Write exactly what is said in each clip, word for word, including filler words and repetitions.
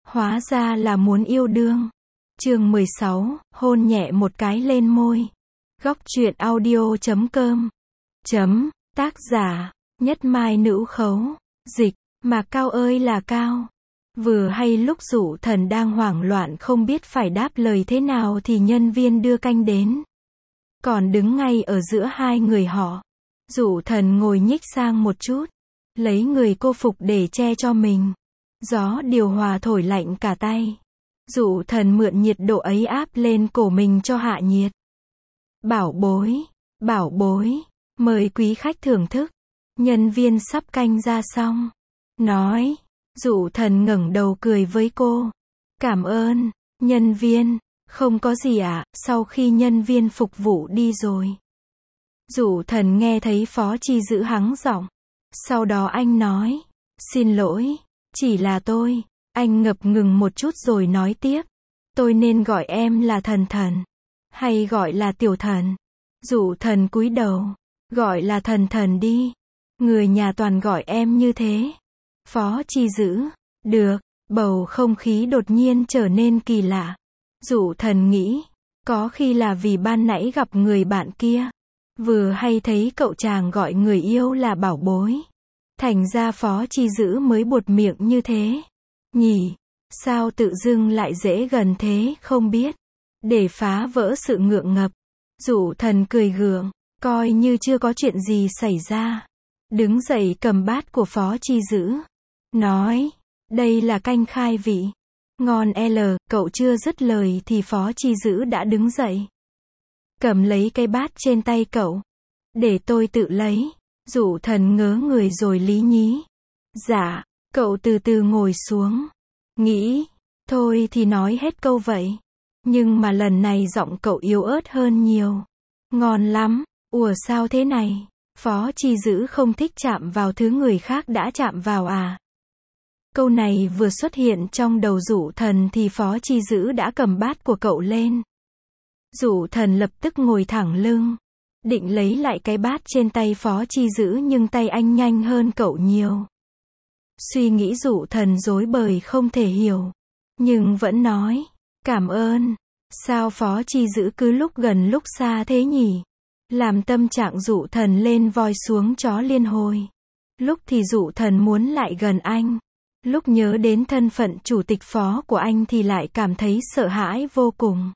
Hóa ra là muốn yêu đương. Chương mười sáu, hôn nhẹ một cái lên môi. Góc truyện audio chấm com. Chấm, tác giả, Nhất Mai Nữ Khấu. Dịch, mà Cao ơi là Cao. Vừa hay lúc Dụ Thần đang hoảng loạn không biết phải đáp lời thế nào thì nhân viên đưa canh đến. Còn đứng ngay ở giữa hai người họ. Dụ Thần ngồi nhích sang một chút, lấy người cô phục để che cho mình. Gió điều hòa thổi lạnh cả tay. Dụ Thần mượn nhiệt độ ấy áp lên cổ mình cho hạ nhiệt. Bảo bối, bảo bối, mời quý khách thưởng thức. Nhân viên sắp canh ra xong, nói. Dụ Thần ngẩng đầu cười với cô. Cảm ơn, nhân viên, không có gì ạ. Sau khi nhân viên phục vụ đi rồi, Dụ Thần nghe thấy Phó Chi Dữ hắng giọng. Sau đó anh nói, xin lỗi, chỉ là tôi. Anh ngập ngừng một chút rồi nói tiếp. Tôi nên gọi em là Thần Thần, hay gọi là Tiểu Thần? Dụ Thần cúi đầu. Gọi là Thần Thần đi. Người nhà toàn gọi em như thế. Phó Chi Dữ. Được. Bầu không khí đột nhiên trở nên kỳ lạ. Dụ Thần nghĩ, có khi là vì ban nãy gặp người bạn kia, vừa hay thấy cậu chàng gọi người yêu là bảo bối, thành ra Phó Chi Dữ mới buột miệng như thế. Nhỉ, sao tự dưng lại dễ gần thế không biết. Để phá vỡ sự ngượng ngập, Dụ Thần cười gượng, coi như chưa có chuyện gì xảy ra. Đứng dậy cầm bát của Phó Chi Dữ, nói, đây là canh khai vị. Ngon L. Cậu chưa dứt lời thì Phó Chi Dữ đã đứng dậy, cầm lấy cái bát trên tay cậu. Để tôi tự lấy. Dụ Thần ngớ người rồi lý nhí. Dạ. Cậu từ từ ngồi xuống. Nghĩ, thôi thì nói hết câu vậy. Nhưng mà lần này giọng cậu yếu ớt hơn nhiều. Ngon lắm. Ủa sao thế này? Phó Chi Dữ không thích chạm vào thứ người khác đã chạm vào à? Câu này vừa xuất hiện trong đầu Dụ Thần thì Phó Chi Dữ đã cầm bát của cậu lên. Dụ Thần lập tức ngồi thẳng lưng, định lấy lại cái bát trên tay Phó Chi Dữ nhưng tay anh nhanh hơn cậu nhiều. Suy nghĩ Dụ Thần rối bời không thể hiểu, nhưng vẫn nói, cảm ơn. Sao Phó Chi Dữ cứ lúc gần lúc xa thế nhỉ? Làm tâm trạng Dụ Thần lên voi xuống chó liên hồi. Lúc thì Dụ Thần muốn lại gần anh, lúc nhớ đến thân phận chủ tịch phó của anh thì lại cảm thấy sợ hãi vô cùng.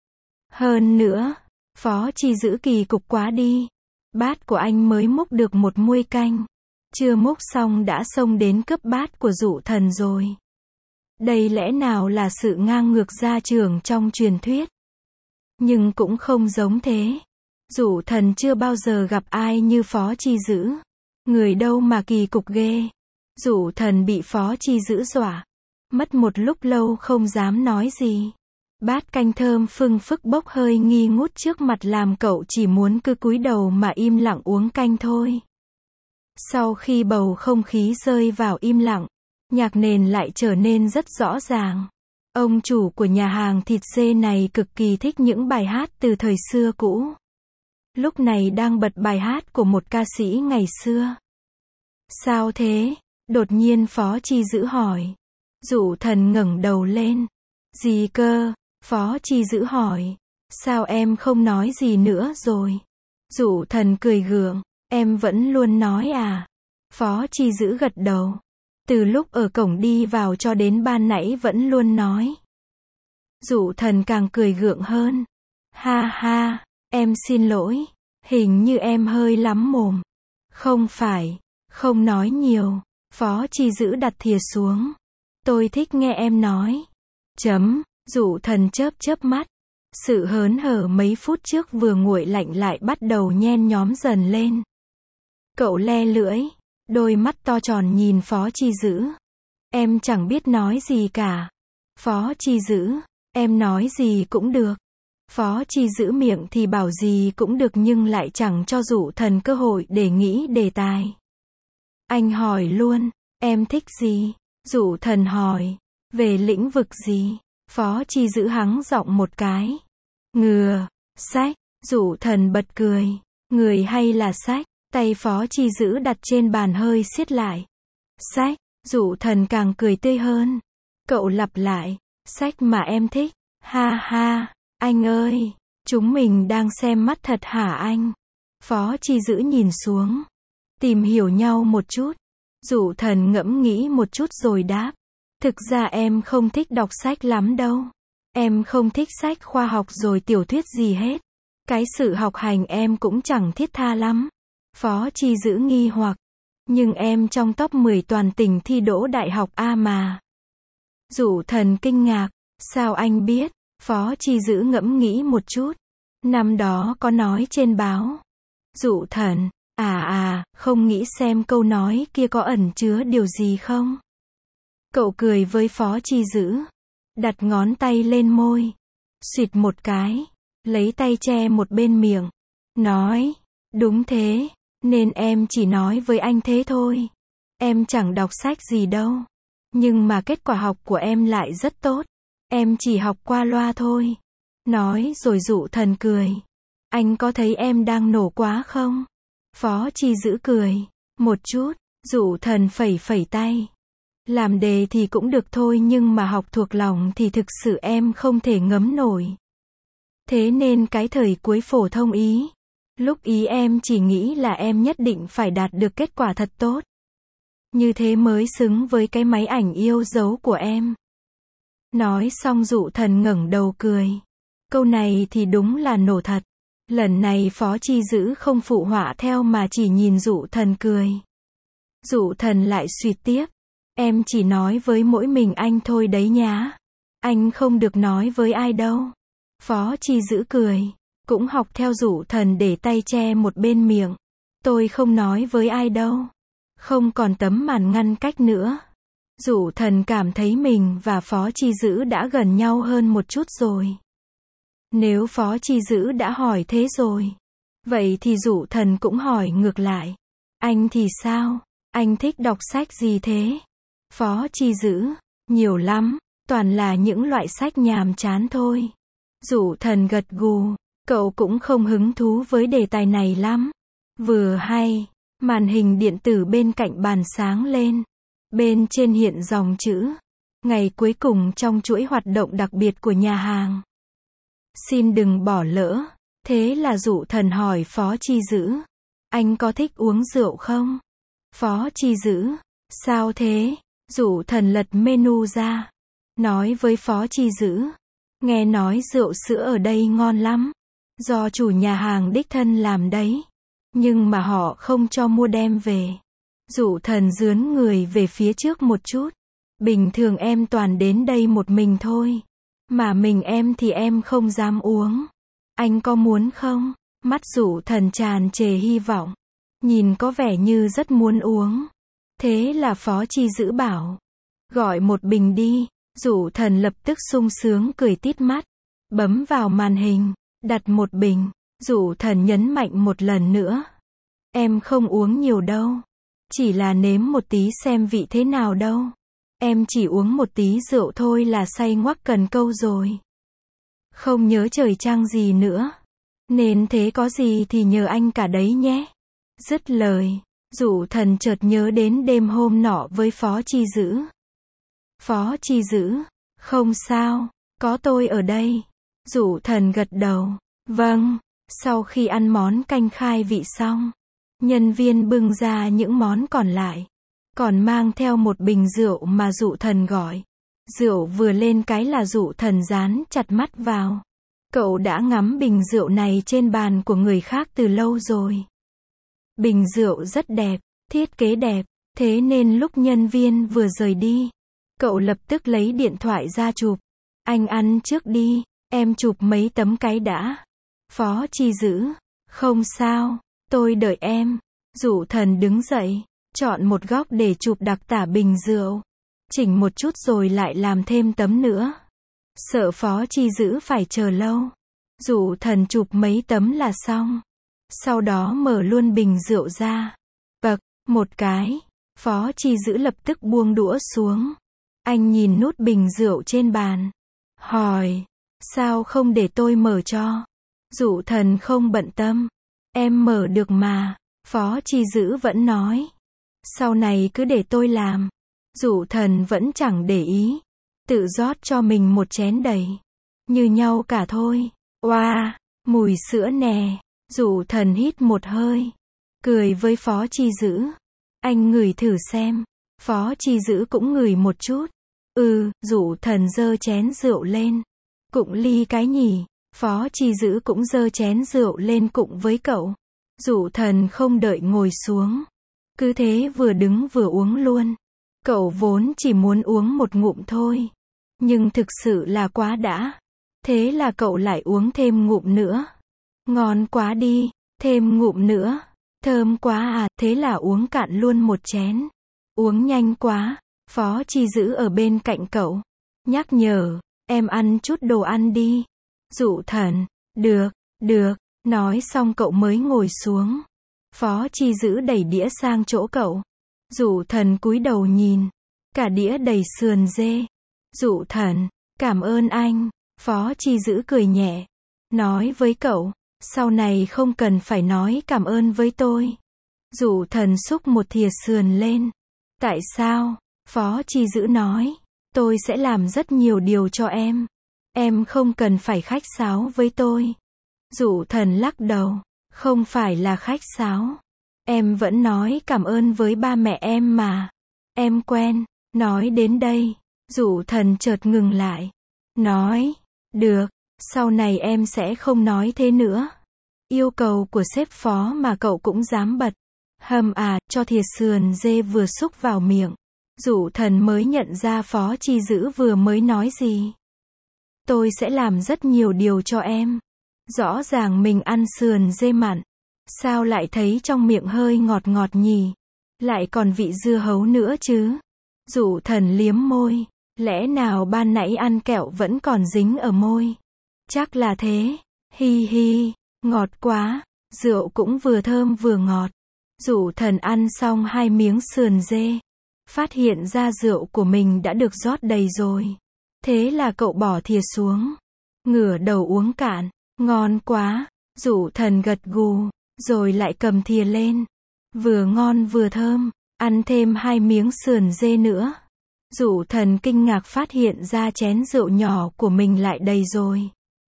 Hơn nữa, Phó Chi Dữ kỳ cục quá đi. Bát của anh mới múc được một muôi canh, chưa múc xong đã xông đến cướp bát của Dụ Thần rồi. Đây lẽ nào là sự ngang ngược gia trưởng trong truyền thuyết? Nhưng cũng không giống thế. Dụ Thần chưa bao giờ gặp ai như Phó Chi Dữ. Người đâu mà kỳ cục ghê. Dụ Thần bị Phó Chi Dữ dọa. Mất một lúc lâu không dám nói gì. Bát canh thơm phưng phức bốc hơi nghi ngút trước mặt làm cậu chỉ muốn cứ cúi đầu mà im lặng uống canh thôi. Sau khi bầu không khí rơi vào im lặng, nhạc nền lại trở nên rất rõ ràng. Ông chủ của nhà hàng thịt dê này cực kỳ thích những bài hát từ thời xưa cũ. Lúc này đang bật bài hát của một ca sĩ ngày xưa. Sao thế? Đột nhiên Phó Chi Dữ hỏi. Dụ Thần ngẩng đầu lên. Gì cơ? Phó Chi Dữ hỏi. Sao em không nói gì nữa rồi? Dụ Thần cười gượng. Em vẫn luôn nói à? Phó Chi Dữ gật đầu. Từ lúc ở cổng đi vào cho đến ban nãy vẫn luôn nói. Dụ Thần càng cười gượng hơn. Ha ha, em xin lỗi. Hình như em hơi lắm mồm. Không phải, không nói nhiều. Phó Chi Dữ đặt thìa xuống. Tôi thích nghe em nói. Chấm. Dụ Thần chớp chớp mắt. Sự hớn hở mấy phút trước vừa nguội lạnh lại bắt đầu nhen nhóm dần lên. Cậu le lưỡi, đôi mắt to tròn nhìn Phó Chi Dữ. Em chẳng biết nói gì cả. Phó Chi Dữ, em nói gì cũng được. Phó Chi Dữ miệng thì bảo gì cũng được nhưng lại chẳng cho Dụ Thần cơ hội để nghĩ đề tài. Anh hỏi luôn, em thích gì? Dụ Thần hỏi, về lĩnh vực gì? Phó Chi Dữ hắng giọng một cái. Ngừa, sách. Dụ Thần bật cười. Người hay là sách? Tay Phó Chi Dữ đặt trên bàn hơi siết lại. Sách. Dụ Thần càng cười tươi hơn. Cậu lặp lại, sách mà em thích, ha ha, anh ơi, chúng mình đang xem mắt thật hả anh? Phó Chi Dữ nhìn xuống, tìm hiểu nhau một chút. Dụ Thần ngẫm nghĩ một chút rồi đáp, thực ra em không thích đọc sách lắm đâu. Em không thích sách khoa học rồi tiểu thuyết gì hết. Cái sự học hành em cũng chẳng thiết tha lắm. Phó Chi Dữ nghi hoặc, nhưng em trong top mười toàn tỉnh thi đỗ đại học A mà. Dụ Thần kinh ngạc, sao anh biết? Phó Chi Dữ ngẫm nghĩ một chút, năm đó có nói trên báo. Dụ Thần, à à, không nghĩ xem câu nói kia có ẩn chứa điều gì không? Cậu cười với Phó Chi Dữ, đặt ngón tay lên môi, xịt một cái, lấy tay che một bên miệng, nói, đúng thế, nên em chỉ nói với anh thế thôi. Em chẳng đọc sách gì đâu, nhưng mà kết quả học của em lại rất tốt. Em chỉ học qua loa thôi. Nói rồi Dụ Thần cười. Anh có thấy em đang nổ quá không? Phó Chi Dữ cười, một chút. Dụ Thần phẩy phẩy tay. Làm đề thì cũng được thôi nhưng mà học thuộc lòng thì thực sự em không thể ngấm nổi. Thế nên cái thời cuối phổ thông ý, lúc ý em chỉ nghĩ là em nhất định phải đạt được kết quả thật tốt. Như thế mới xứng với cái máy ảnh yêu dấu của em. Nói xong Dụ Thần ngẩng đầu cười. Câu này thì đúng là nổ thật. Lần này Phó Chi Dữ không phụ họa theo mà chỉ nhìn Dụ Thần cười. Dụ Thần lại suýt tiếp. Em chỉ nói với mỗi mình anh thôi đấy nhá. Anh không được nói với ai đâu. Phó Chi Dữ cười. Cũng học theo Dụ Thần để tay che một bên miệng. Tôi không nói với ai đâu. Không còn tấm màn ngăn cách nữa. Dụ Thần cảm thấy mình và Phó Chi Dữ đã gần nhau hơn một chút rồi. Nếu Phó Chi Dữ đã hỏi thế rồi, vậy thì Dụ Thần cũng hỏi ngược lại. Anh thì sao? Anh thích đọc sách gì thế? Phó Chi Dữ, nhiều lắm, toàn là những loại sách nhàm chán thôi. Dụ Thần gật gù, cậu cũng không hứng thú với đề tài này lắm. Vừa hay, màn hình điện tử bên cạnh bàn sáng lên. Bên trên hiện dòng chữ, ngày cuối cùng trong chuỗi hoạt động đặc biệt của nhà hàng. Xin đừng bỏ lỡ. Thế là Dụ Thần hỏi Phó Chi Dữ, anh có thích uống rượu không? Phó Chi Dữ, sao thế? Dụ Thần lật menu ra, nói với Phó Chi Dữ, nghe nói rượu sữa ở đây ngon lắm, do chủ nhà hàng đích thân làm đấy, nhưng mà họ không cho mua đem về. Dụ Thần dướn người về phía trước một chút. Bình thường em toàn đến đây một mình thôi. Mà mình em thì em không dám uống. Anh có muốn không? Mắt Dụ Thần tràn trề hy vọng. Nhìn có vẻ như rất muốn uống. Thế là Phó Chi Dữ bảo. Gọi một bình đi. Dụ Thần lập tức sung sướng cười tít mắt. Bấm vào màn hình. Đặt một bình. Dụ Thần nhấn mạnh một lần nữa. Em không uống nhiều đâu. Chỉ là nếm một tí xem vị thế nào đâu. Em chỉ uống một tí rượu thôi là say ngoắc cần câu rồi. Không nhớ trời trăng gì nữa. Nên thế có gì thì nhờ anh cả đấy nhé. Dứt lời, Dụ Thần chợt nhớ đến đêm hôm nọ với Phó Chi Dữ. Phó Chi Dữ, không sao, có tôi ở đây. Dụ Thần gật đầu, vâng. Sau khi ăn món canh khai vị xong, nhân viên bưng ra những món còn lại. Còn mang theo một bình rượu mà Dụ Thần gọi. Rượu vừa lên cái là Dụ Thần dán chặt mắt vào. Cậu đã ngắm bình rượu này trên bàn của người khác từ lâu rồi. Bình rượu rất đẹp, thiết kế đẹp, thế nên lúc nhân viên vừa rời đi, cậu lập tức lấy điện thoại ra chụp. Anh ăn trước đi, em chụp mấy tấm cái đã. Phó Chi Dữ, không sao, tôi đợi em. Dụ Thần đứng dậy, chọn một góc để chụp đặc tả bình rượu. Chỉnh một chút rồi lại làm thêm tấm nữa. Sợ Phó Chi Dữ phải chờ lâu. Dụ Thần chụp mấy tấm là xong. Sau đó mở luôn bình rượu ra. Bậc, một cái. Phó Chi Dữ lập tức buông đũa xuống. Anh nhìn nút bình rượu trên bàn. Hỏi, sao không để tôi mở cho? Dụ Thần không bận tâm. Em mở được mà. Phó Chi Dữ vẫn nói. Sau này cứ để tôi làm. Dụ Thần vẫn chẳng để ý. tự rót cho mình một chén đầy. Như nhau cả thôi. Oa, wow, mùi sữa nè. Dụ Thần hít một hơi. Cười với Phó Chi Dữ. Anh ngửi thử xem. Phó Chi Dữ cũng ngửi một chút. Ừ, Dụ Thần giơ chén rượu lên. Cụng ly cái nhỉ. Phó Chi Dữ cũng giơ chén rượu lên cụng với cậu. Dụ Thần không đợi ngồi xuống. Cứ thế vừa đứng vừa uống luôn. Cậu vốn chỉ muốn uống một ngụm thôi. Nhưng thực sự là quá đã. Thế là cậu lại uống thêm ngụm nữa. Ngon quá đi. Thêm ngụm nữa. Thơm quá à. Thế là uống cạn luôn một chén. Uống nhanh quá. Phó Chi Dữ ở bên cạnh cậu. Nhắc nhở. Em ăn chút đồ ăn đi. Dụ Thần. Được, được. Nói xong cậu mới ngồi xuống. Phó Chi Dữ đẩy đĩa sang chỗ cậu. Dụ Thần cúi đầu nhìn. Cả đĩa đầy sườn dê. Dụ Thần. Cảm ơn anh. Phó Chi Dữ cười nhẹ. Nói với cậu. Sau này không cần phải nói cảm ơn với tôi. Dụ Thần xúc một thìa sườn lên. Tại sao? Phó Chi Dữ nói. Tôi sẽ làm rất nhiều điều cho em. Em không cần phải khách sáo với tôi. Dụ Thần lắc đầu. Không phải là khách sáo. Em vẫn nói cảm ơn với ba mẹ em mà. Em quen. Nói đến đây. Dụ Thần chợt ngừng lại. Nói. Được. Sau này em sẽ không nói thế nữa. Yêu cầu của sếp Phó mà cậu cũng dám bật. Hầm à, cho thìa sườn dê vừa xúc vào miệng. Dụ Thần mới nhận ra Phó Chi Dữ vừa mới nói gì. Tôi sẽ làm rất nhiều điều cho em. Rõ ràng mình ăn sườn dê mặn. Sao lại thấy trong miệng hơi ngọt ngọt nhỉ? Lại còn vị dưa hấu nữa chứ? Dụ Thần liếm môi. Lẽ nào ban nãy ăn kẹo vẫn còn dính ở môi? Chắc là thế. Hi hi. Ngọt quá. Rượu cũng vừa thơm vừa ngọt. Dụ Thần ăn xong hai miếng sườn dê. Phát hiện ra rượu của mình đã được rót đầy rồi. Thế là cậu bỏ thìa xuống. Ngửa đầu uống cạn. Ngon quá. Dụ Thần gật gù. Rồi lại cầm thìa lên. Vừa ngon vừa thơm. Ăn thêm hai miếng sườn dê nữa. Dụ Thần kinh ngạc phát hiện ra chén rượu nhỏ của mình lại đầy rồi.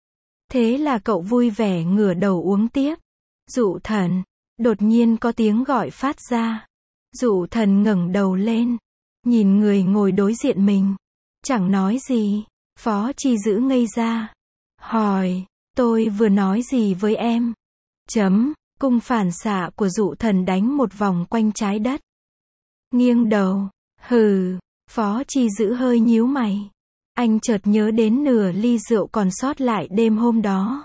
Thế là cậu vui vẻ ngửa đầu uống tiếp. Dụ Thần. Đột nhiên có tiếng gọi phát ra. Dụ Thần ngẩng đầu lên. Nhìn người ngồi đối diện mình. Chẳng nói gì. Phó Chi Dữ ngây ra. Hỏi. Tôi vừa nói gì với em? Chấm. Cung phản xạ của Dụ Thần đánh một vòng quanh trái đất. Nghiêng đầu. Hừ. Phó Chi Dữ hơi nhíu mày. Anh chợt nhớ đến nửa ly rượu còn sót lại đêm hôm đó.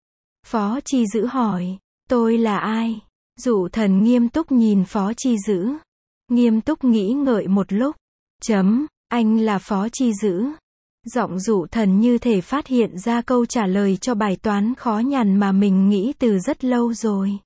Phó Chi Dữ hỏi. Tôi là ai? Dụ Thần nghiêm túc nhìn Phó Chi Dữ. Nghiêm túc nghĩ ngợi một lúc. Chấm. Anh là Phó Chi Dữ. Giọng Dụ Thần như thể phát hiện ra câu trả lời cho bài toán khó nhằn mà mình nghĩ từ rất lâu rồi.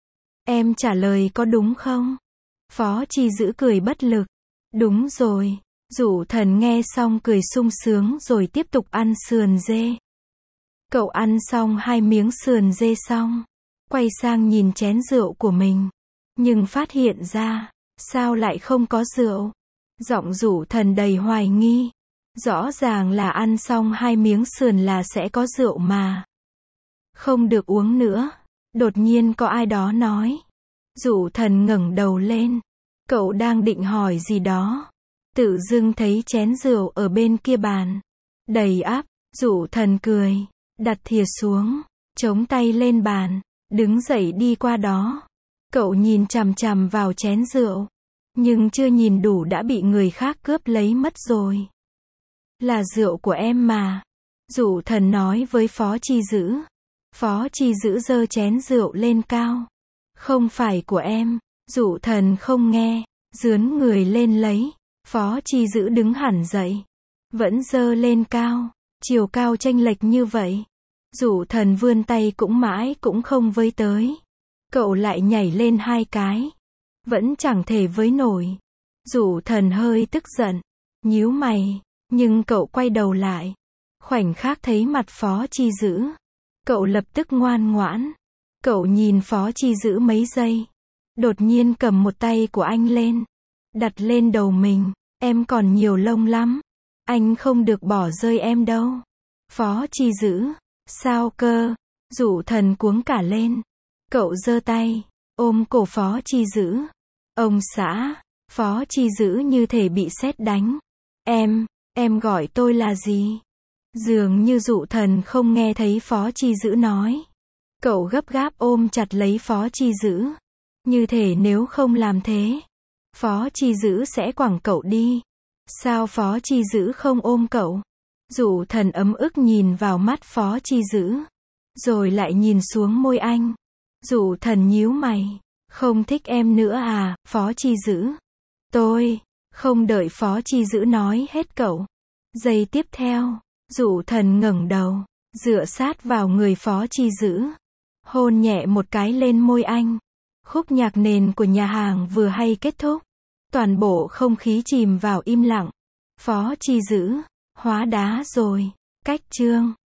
Em trả lời có đúng không? Phó Chi Dữ cười bất lực. Đúng rồi. Dụ Thần nghe xong cười sung sướng rồi tiếp tục ăn sườn dê. Cậu ăn xong hai miếng sườn dê xong. Quay sang nhìn chén rượu của mình. Nhưng phát hiện ra. Sao lại không có rượu? Giọng Dụ Thần đầy hoài nghi. Rõ ràng là ăn xong hai miếng sườn là sẽ có rượu mà. Không được uống nữa. Đột nhiên có ai đó nói. Dụ Thần ngẩng đầu lên. Cậu đang định hỏi gì đó. Tự dưng thấy chén rượu ở bên kia bàn. Đầy ắp. Dụ Thần cười. Đặt thìa xuống. Chống tay lên bàn. Đứng dậy đi qua đó. Cậu nhìn chằm chằm vào chén rượu. Nhưng chưa nhìn đủ đã bị người khác cướp lấy mất rồi. Là rượu của em mà. Dụ Thần nói với Phó Chi Dữ. Phó Chi Dữ giơ chén rượu lên cao. Không phải của em. Dụ Thần không nghe. Dướn người lên lấy. Phó Chi Dữ đứng hẳn dậy. Vẫn giơ lên cao. Chiều cao chênh lệch như vậy. Dụ Thần vươn tay cũng mãi cũng không với tới. Cậu lại nhảy lên hai cái. Vẫn chẳng thể với nổi. Dụ Thần hơi tức giận. Nhíu mày. Nhưng cậu quay đầu lại. Khoảnh khắc thấy mặt Phó Chi Dữ. Cậu lập tức ngoan ngoãn. Cậu nhìn Phó Chi Dữ mấy giây. Đột nhiên cầm một tay của anh lên. Đặt lên đầu mình. Em còn nhiều lông lắm. Anh không được bỏ rơi em đâu. Phó Chi Dữ, sao cơ? Dụ Thần cuống cả lên. Cậu giơ tay, ôm cổ Phó Chi Dữ. Ông xã, Phó Chi Dữ như thể bị sét đánh. Em, em gọi tôi là gì? Dường như Dụ Thần không nghe thấy Phó Chi Dữ nói. Cậu gấp gáp ôm chặt lấy Phó Chi Dữ. Như thể nếu không làm thế, Phó Chi Dữ sẽ quẳng cậu đi. Sao Phó Chi Dữ không ôm cậu? Dụ Thần ấm ức nhìn vào mắt Phó Chi Dữ, rồi lại nhìn xuống môi anh. Dụ Thần nhíu mày. Không thích em nữa à, Phó Chi Dữ? Tôi, không đợi Phó Chi Dữ nói hết cậu. Giây tiếp theo, Dụ Thần ngẩng đầu, dựa sát vào người Phó Chi Dữ. Hôn nhẹ một cái lên môi anh. Khúc nhạc nền của nhà hàng vừa hay kết thúc. Toàn bộ không khí chìm vào im lặng. Phó Chi Dữ, hóa đá rồi. Cách chương